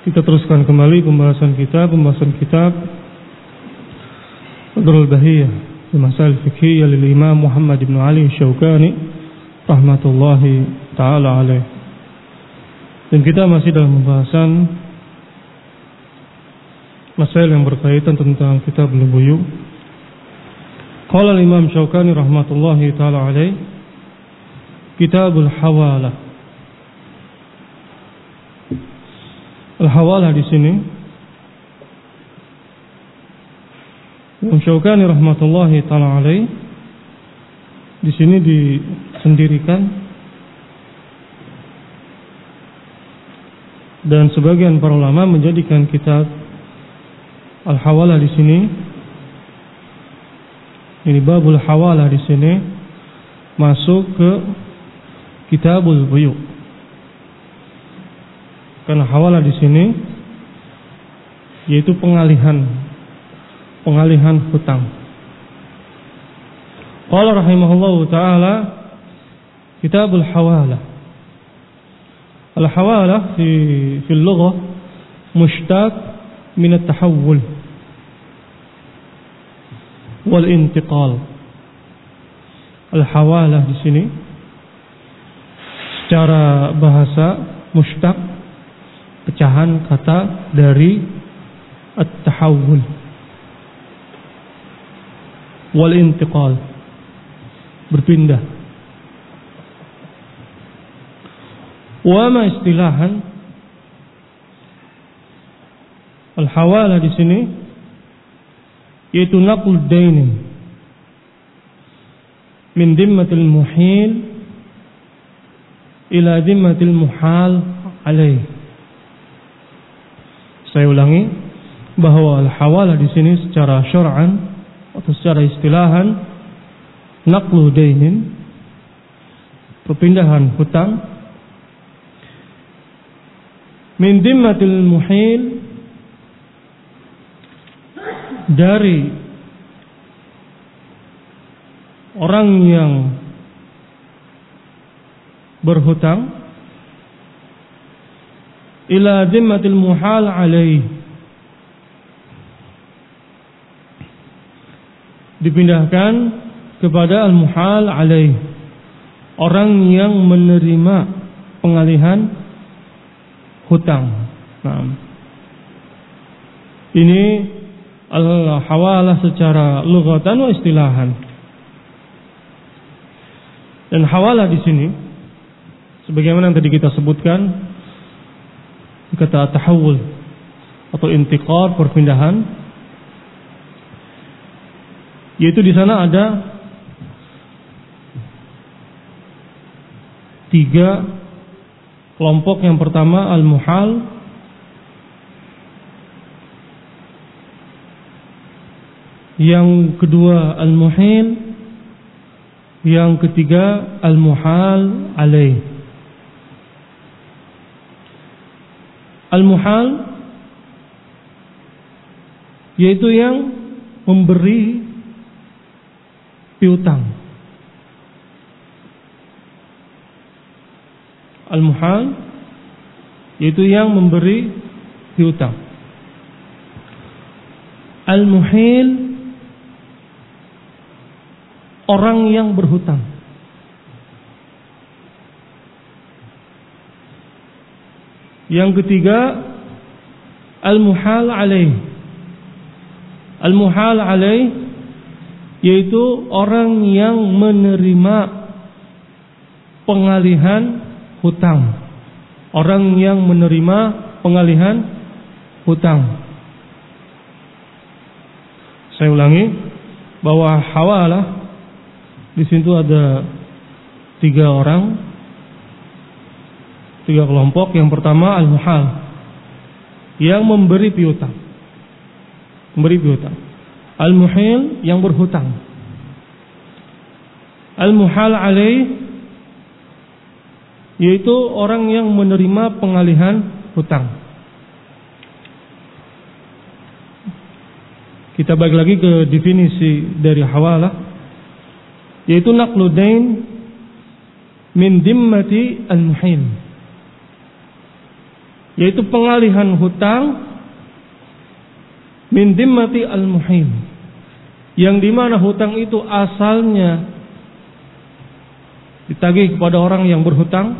Kita teruskan kembali pembahasan kitab Fathul Bahiyah fi Masail Fiqhiyah lil Imam Muhammad ibn Ali Syaukani rahmatullahi taala alaih. Dan kita masih dalam pembahasan masail yang berkaitan tentang kitab al-buyu'. Qala al-Imam Syaukani rahmatullahi taala alaih, Kitabul Hawalah. Al-hawalah di sini Imam Syaukani rahmatullahi taala alaih di sini disendirikan, dan sebagian para ulama menjadikan kitab al-hawalah di sini, ini babul hawalah di sini masuk ke kitabul buyu'. Karena hawalah di sini yaitu pengalihan hutang. Qala rahimahullahu taala Kitabul Hawalah. Al-hawalah fi al-lughah mushtaq min at-tahawul wal intiqal. Al-hawalah di sini secara bahasa mushtaq, pecahan kata dari at-tahawul wal intiqal, berpindah. Wa ma istilahan al-hawalah di sini yaitu naqul dainin min dhimmatil muhil ila dhimmatil muhal alaih. Saya ulangi bahwa al-hawalah di sini secara syar'an atau secara istilahan naqlu dainin, perpindahan hutang, min dhimmatil muhil, dari orang yang berhutang, ila dhimmatil muhal alaih, dipindahkan kepada al-muhal alaih, orang yang menerima pengalihan hutang. Nah, ini al-hawalah secara lughatan wa istilahan. Dan hawalah di sini sebagaimana yang tadi kita sebutkan, kata tahawul atau intiqal, perpindahan, yaitu di sana ada 3 kelompok. Yang pertama al-muhal, yang kedua al-muhil, yang ketiga al-muhal alaih. Al-muhal yaitu yang memberi piutang. Al-muhal yaitu yang memberi piutang. Al-muhil orang yang berhutang. Yang ketiga al-muhal alaih. Al-muhal alaih yaitu orang yang menerima pengalihan hutang. Orang yang menerima pengalihan hutang. Saya ulangi bahwa hawalah di situ ada 3 orang, 3 kelompok. Yang pertama al-muhal, yang memberi piutang. Al-muhil yang berhutang. Al-muhal alaih yaitu orang yang menerima pengalihan hutang. Kita balik lagi ke definisi dari hawalah, yaitu naqlu dain min dimmati al-muhil. yaitu pengalihan hutang min dimmati al-muhil, yang dimana hutang itu asalnya ditagih kepada orang yang berhutang,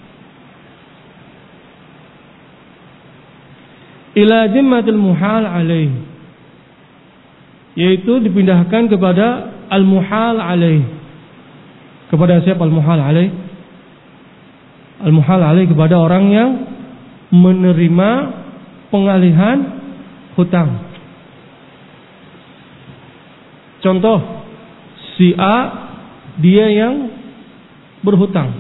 ila dimmatil muhal alaih, yaitu dipindahkan kepada al-muhal alaih. Kepada siapa al-muhal alaih? Al-muhal alaih kepada orang yang menerima pengalihan hutang. Contoh, si A dia yang berhutang,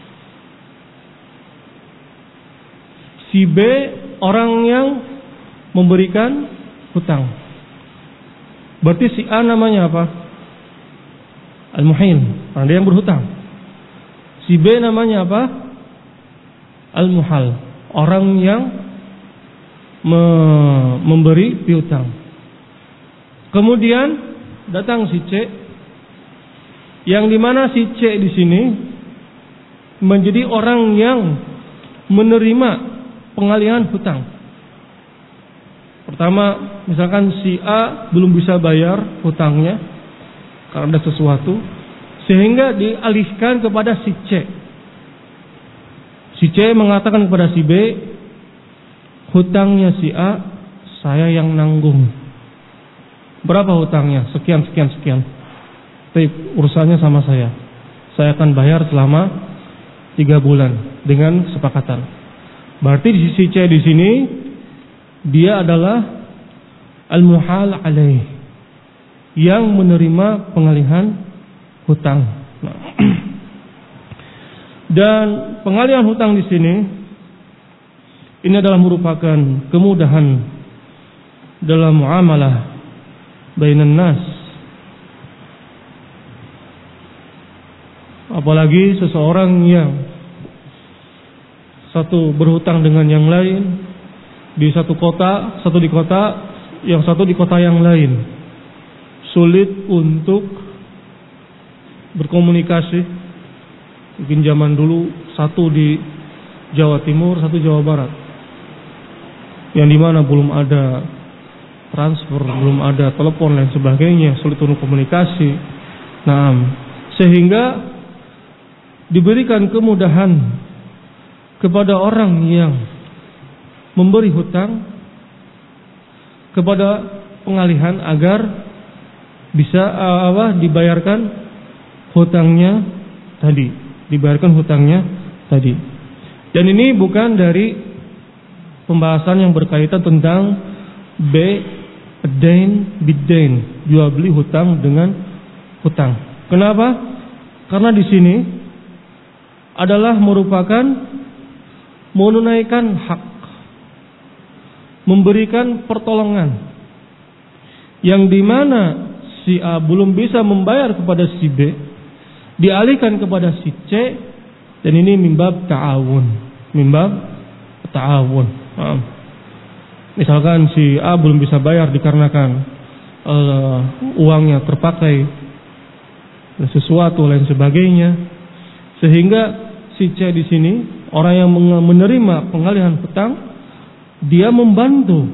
si B orang yang memberikan hutang. Berarti si A namanya apa? Al-muhil, orang dia yang berhutang. Si B namanya apa? Al-muhal, orang yang memberi piutang. Kemudian datang si C, yang dimana si C di sini menjadi orang yang menerima pengalihan hutang. Pertama, misalkan si A belum bisa bayar hutangnya karena ada sesuatu, sehingga dialihkan kepada si C. Si C mengatakan kepada si B, hutangnya si A saya yang nanggung. Berapa hutangnya? Sekian. Tapi urusannya sama saya akan bayar selama 3 bulan dengan sepakatan. Berarti di sisi C di sini dia adalah al-muhal alaih, yang menerima pengalihan hutang. Nah, dan pengalihan hutang di sini ini adalah merupakan kemudahan dalam muamalah bainan nas. Apalagi seseorang yang satu berhutang dengan yang lain di satu kota, satu di kota, yang satu di kota yang lain, sulit untuk berkomunikasi. Mungkin zaman dulu satu di Jawa Timur, satu Jawa Barat, yang dimana belum ada transfer, belum ada telepon dan sebagainya, sulit untuk komunikasi. Nah, sehingga diberikan kemudahan kepada orang yang memberi hutang kepada pengalihan agar bisa dibayarkan hutangnya tadi. Dan ini bukan dari pembahasan yang berkaitan tentang ad-dain bid-dain, jual beli hutang dengan hutang. Kenapa? Karena di sini adalah merupakan menunaikan hak, memberikan pertolongan, yang dimana si A belum bisa membayar kepada si B, dialihkan kepada si C, dan ini mimbab ta'awun. Misalkan si A belum bisa bayar dikarenakan uangnya terpakai sesuatu lain sebagainya, sehingga si C di sini orang yang menerima pengalihan hutang, dia membantu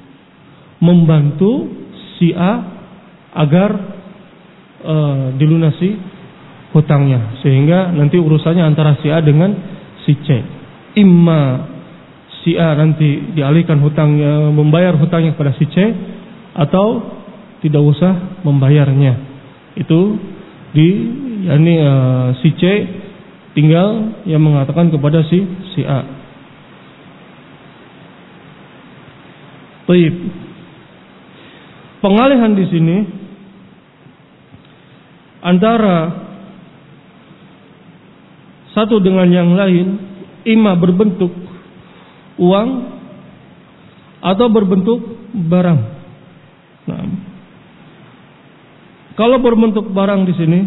si A agar dilunasi hutangnya, sehingga nanti urusannya antara si A dengan si C. Imma si A nanti dialihkan hutangnya, membayar hutangnya kepada si C, atau tidak usah membayarnya. Itu si C tinggal yang mengatakan kepada si A. Baik. Pengalihan di sini antara satu dengan yang lain, imma berbentuk uang atau berbentuk barang. Nah, kalau berbentuk barang di sini,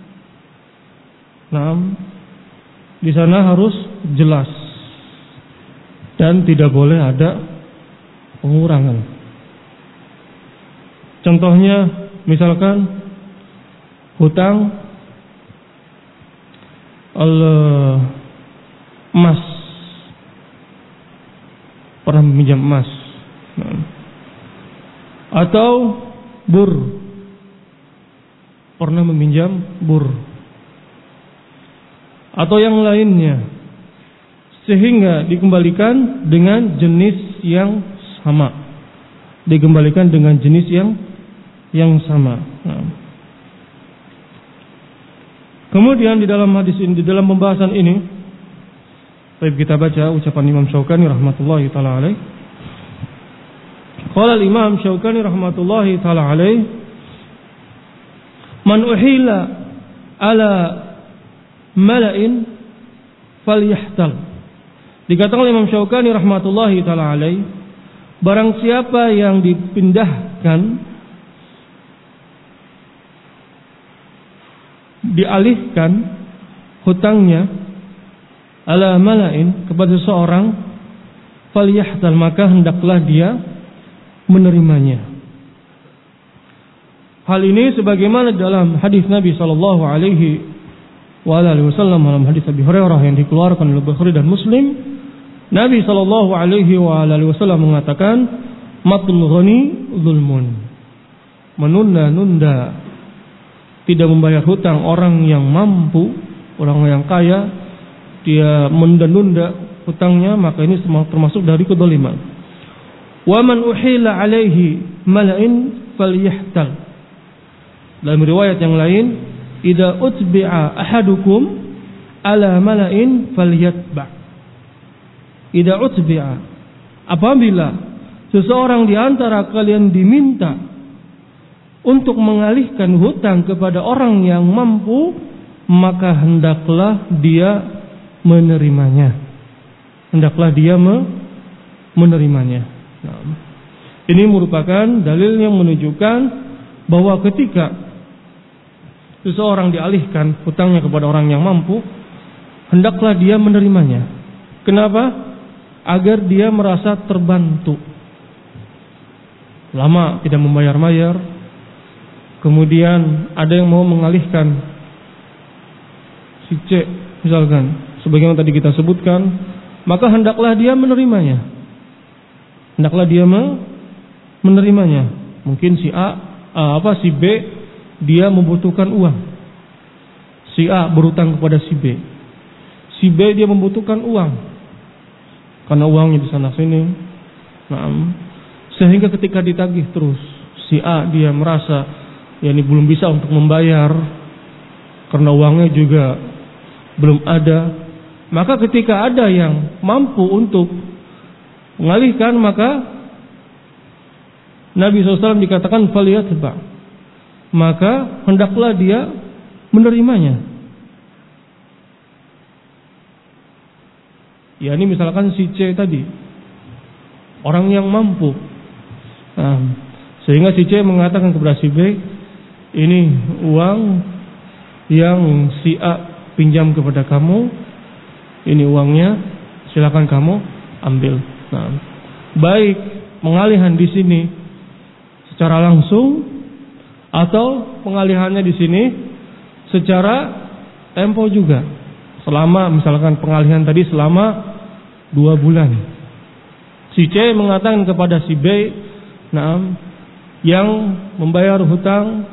di sana harus jelas dan tidak boleh ada pengurangan. Contohnya, misalkan hutang emas pernah meminjam emas. Atau bur, pernah meminjam bur. Atau yang lainnya, sehingga dikembalikan dengan jenis yang sama. Dikembalikan dengan jenis yang sama. Kemudian di dalam hadis ini, di dalam pembahasan ini, baik kita baca ucapan Imam Syaukani rahmatullahi taala alaih. Qala al-Imam Syaukani rahmatullahi taala alaih, man uhila ala mala'in falyahtal. Dikatakan Imam Syaukani rahmatullahi taala alaih, barang siapa yang dipindahkan, dialihkan hutangnya ala mala'in kepada seseorang, falyahtal, maka hendaklah dia menerimanya. Hal ini sebagaimana dalam hadis Nabi sallallahu alaihi wasallam, dalam hadis Abi Hurairah yang dikeluarkan oleh Bukhari dan Muslim, Nabi sallallahu alaihi wasallam mengatakan, matul ghani zulmun, menunda-nunda, tidak membayar hutang orang yang mampu, orang yang kaya, dia menunda-nunda hutangnya, maka ini termasuk dari kedzaliman. Wa man uhila alaihi mala'in falyahtal. Dalam riwayat yang lain, idza utbi'a ahadukum ala mala'in falyatba'. Idza utbi'a, apabila seseorang di antara kalian diminta untuk mengalihkan hutang kepada orang yang mampu, maka hendaklah dia menerimanya. Hendaklah dia menerimanya. Nah, ini merupakan dalil yang menunjukkan bahwa ketika seseorang dialihkan hutangnya kepada orang yang mampu, hendaklah dia menerimanya. Kenapa? Agar dia merasa terbantu. Lama tidak membayar-bayar, kemudian ada yang mau mengalihkan si C misalkan, sebagaimana tadi kita sebutkan, maka hendaklah dia menerimanya. Hendaklah dia menerimanya. Mungkin si si B dia membutuhkan uang. Si A berutang kepada si B. Si B dia membutuhkan uang karena uangnya di sana sini. Nah, sehingga ketika ditagih terus, si A dia merasa ini belum bisa untuk membayar karena uangnya juga belum ada. Maka ketika ada yang mampu untuk mengalihkan, maka Nabi SAW dikatakan faliyatba, maka hendaklah dia menerimanya. Ya, ini misalkan si C tadi, orang yang mampu. Nah, sehingga si C mengatakan kepada si B, ini uang yang si A pinjam kepada kamu, ini uangnya, silakan kamu ambil. Nah, baik pengalihan di sini secara langsung atau pengalihannya di sini secara tempo juga. Selama misalkan pengalihan tadi selama 2 bulan. Si C mengatakan kepada si B, nah, yang membayar hutang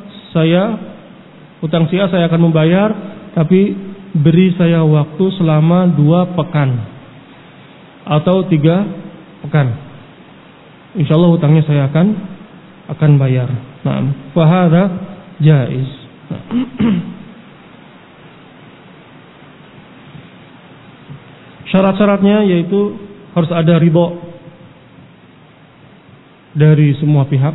si A saya akan membayar, tapi beri saya waktu selama 2 pekan atau 3 pekan. Insyaallah hutangnya saya akan bayar. Nah, fa hadza jaiz. Syarat-syaratnya yaitu harus ada ridho dari semua pihak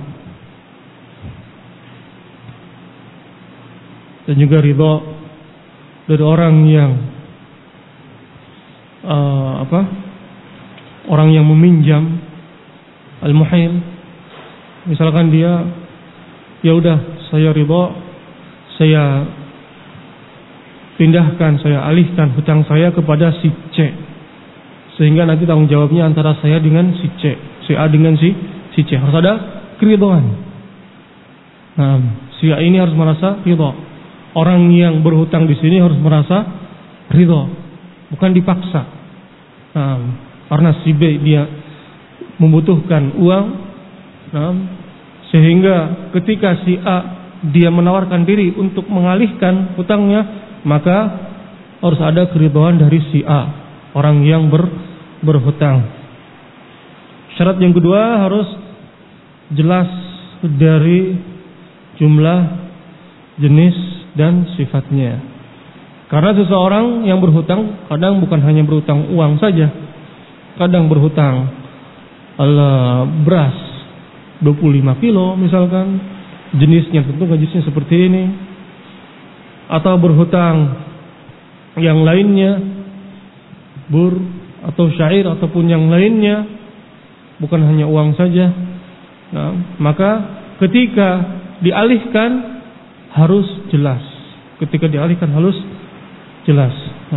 dan juga ridho dari orang yang orang yang meminjam, al-muhil. Misalkan dia, ya udah saya ridho, saya pindahkan, saya alihkan hutang saya kepada si C, sehingga nanti tanggung jawabnya antara saya dengan si C, si A dengan si C. Harus ada keridhaan. Nah, si A ini harus merasa ridho. Orang yang berhutang di sini harus merasa ridho, bukan dipaksa. Nah, karena si B dia membutuhkan uang, sehingga ketika si A dia menawarkan diri untuk mengalihkan hutangnya, maka harus ada keridhaan dari si A, orang yang berhutang. Syarat yang kedua harus jelas dari jumlah, jenis, dan sifatnya. Karena seseorang yang berhutang kadang bukan hanya berhutang uang saja, kadang berhutang beras 25 kilo misalkan, jenisnya tentu jenisnya seperti ini, atau berhutang yang lainnya, bur atau syair ataupun yang lainnya, bukan hanya uang saja. Maka ketika dialihkan harus jelas. Ketika dialihkan harus jelas.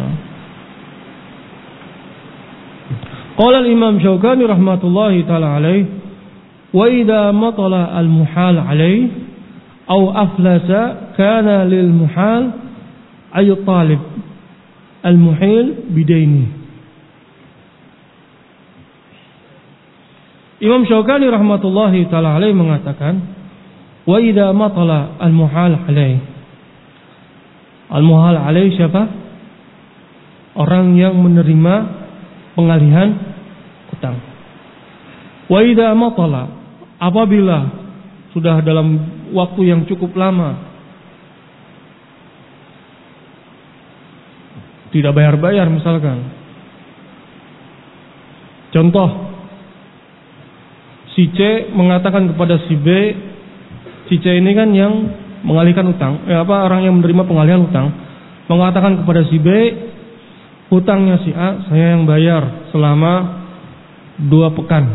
Qala al-Imam Syaukani rahmatullahi taala alaih, wa idza matala al-muhal alaih aw aflasa kana lil muhal ay talib al-muhil bidaini. Imam Syaukani rahmatullahi taala alaih mengatakan, wa idza matala al-muhal alaih. Al-muhal alaih siapa? Orang yang menerima pengalihan hutang. Wa idza matala, apabila sudah dalam waktu yang cukup lama tidak bayar-bayar misalkan. Contoh, si C mengatakan kepada si B, si C ini kan yang mengalihkan hutang, orang yang menerima pengalihan hutang, mengatakan kepada si B, hutangnya si A saya yang bayar selama 2 pekan.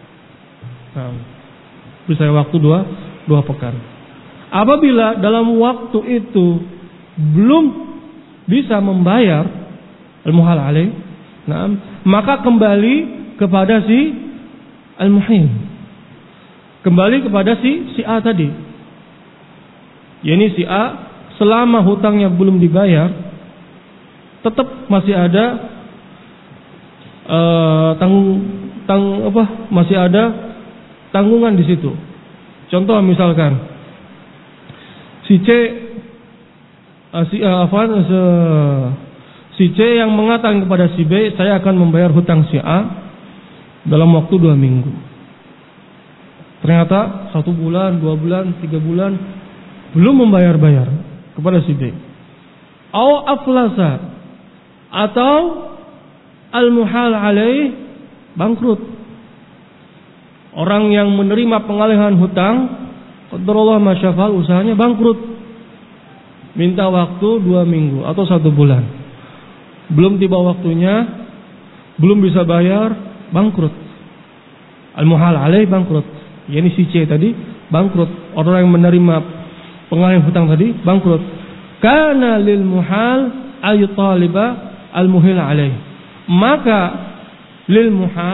Beri saya waktu 2 pekan. Apabila dalam waktu itu belum bisa membayar al-muhal alaih, maka kembali kepada si al-muhil, kembali kepada si A tadi. Yani si A selama hutangnya belum dibayar, tetap masih ada masih ada tanggungan di situ. Contoh misalkan si C si C yang mengatakan kepada si B, saya akan membayar hutang si A dalam waktu 2 minggu. Ternyata 1 bulan, 2 bulan, 3 bulan belum membayar-bayar kepada si B. Au aflasa, atau al-muhal alaih bangkrut. Orang yang menerima pengalihan hutang, qadarullah masyafal, usahanya bangkrut. Minta waktu 2 minggu atau 1 bulan. Belum tiba waktunya, belum bisa bayar, bangkrut. Al-muhal alaih bangkrut. Yani si C tadi bangkrut. Orang yang menerima pengalihan hutang tadi bangkrut. Kana lil muhal ay taliba al muhil alaih. Maka lil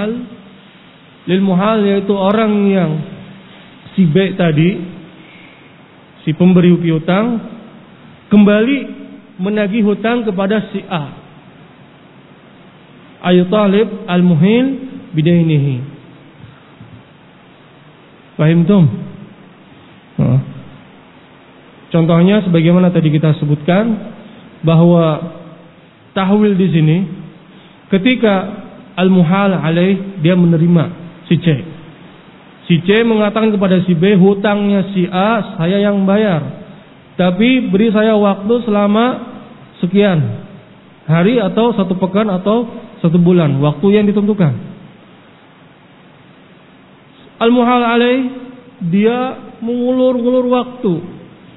muhal yaitu orang yang si B tadi, si pemberi piutang, kembali menagih hutang kepada si A. Ay talib al muhil bidainihi. Fahimtum? Contohnya sebagaimana tadi kita sebutkan bahwa tahwil di sini ketika al-muhal alaih dia menerima si C. Si C mengatakan kepada si B, hutangnya si A saya yang bayar, tapi beri saya waktu selama sekian hari atau 1 pekan atau 1 bulan, waktu yang ditentukan. Al-muhal alaih dia mengulur-ulur waktu.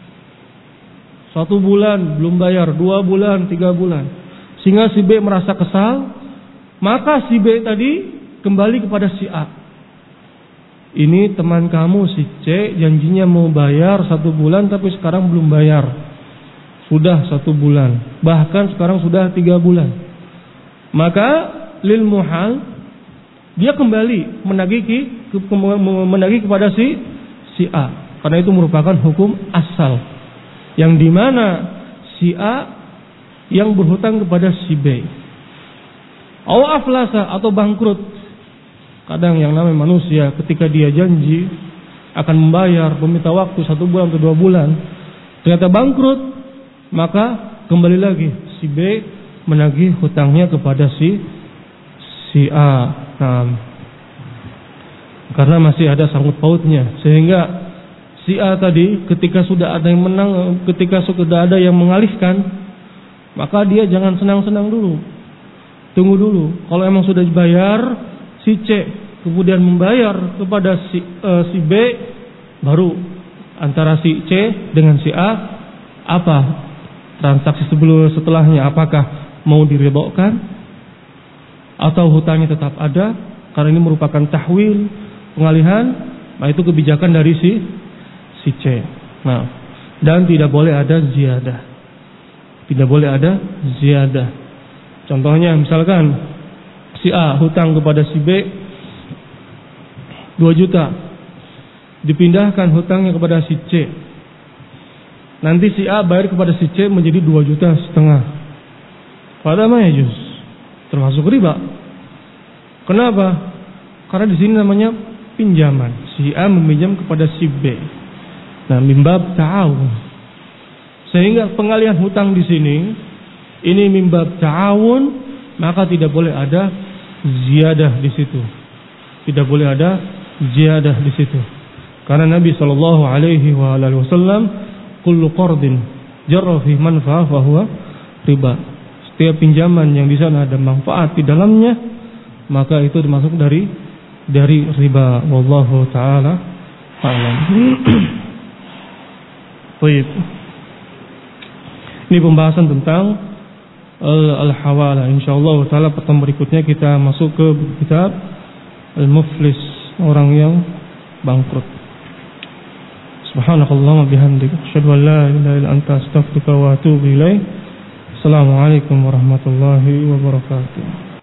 1 bulan belum bayar, 2 bulan, 3 bulan. Sehingga si B merasa kesal, maka si B tadi kembali kepada si A. Ini teman kamu si C janjinya mau bayar 1 bulan tapi sekarang belum bayar. Sudah 1 bulan, bahkan sekarang sudah 3 bulan. Maka lil muhal dia kembali menagih kepada si A. Karena itu merupakan hukum asal, yang dimana si A yang berhutang kepada si B. Au aflasa, atau bangkrut. Kadang yang namanya manusia ketika dia janji akan membayar, meminta waktu 1 bulan atau 2 bulan, ternyata bangkrut, maka kembali lagi si B menagih hutangnya kepada si A. Nah, karena masih ada sangkut pautnya, sehingga si A tadi ketika sudah ada yang menang, ketika sudah ada yang mengalihkan, maka dia jangan senang-senang dulu. Tunggu dulu. Kalau emang sudah dibayar, si C kemudian membayar kepada si B, baru antara si C dengan si A, apa transaksi setelahnya, apakah mau diridhokan atau hutangnya tetap ada, karena ini merupakan tahwil, pengalihan. Nah, itu kebijakan dari si C. Nah, dan tidak boleh ada ziyadah. Tidak boleh ada ziyadah. Contohnya misalkan si A hutang kepada si B 2 juta, dipindahkan hutangnya kepada si C. Nanti si A bayar kepada si C menjadi 2,5 juta. Pada ma yajuz, termasuk riba. Kenapa? Karena di sini namanya pinjaman. Si A meminjam kepada si B. Nah, mimbab ta'awun. Sehingga pengalihan hutang di sini ini mimbab ta'awun, maka tidak boleh ada ziyadah di situ. Tidak boleh ada ziyadah di situ. Karena Nabi sallallahu alaihi wasallam, kullu qardin jarra fi manfa'ah fa huwa riba. Setiap pinjaman yang di sana ada manfaat di dalamnya, maka itu termasuk dari riba. Wallahu taala a'lam. Baik. Ini pembahasan tentang al-hawala. Insyaallah taala pertemuan berikutnya kita masuk ke kitab al-muflis, orang yang bangkrut. Subhanakallahumma bihamdika asyhadu an la ilaha illa anta astaghfiruka wa atubu ilaik. Assalamualaikum warahmatullahi wabarakatuh.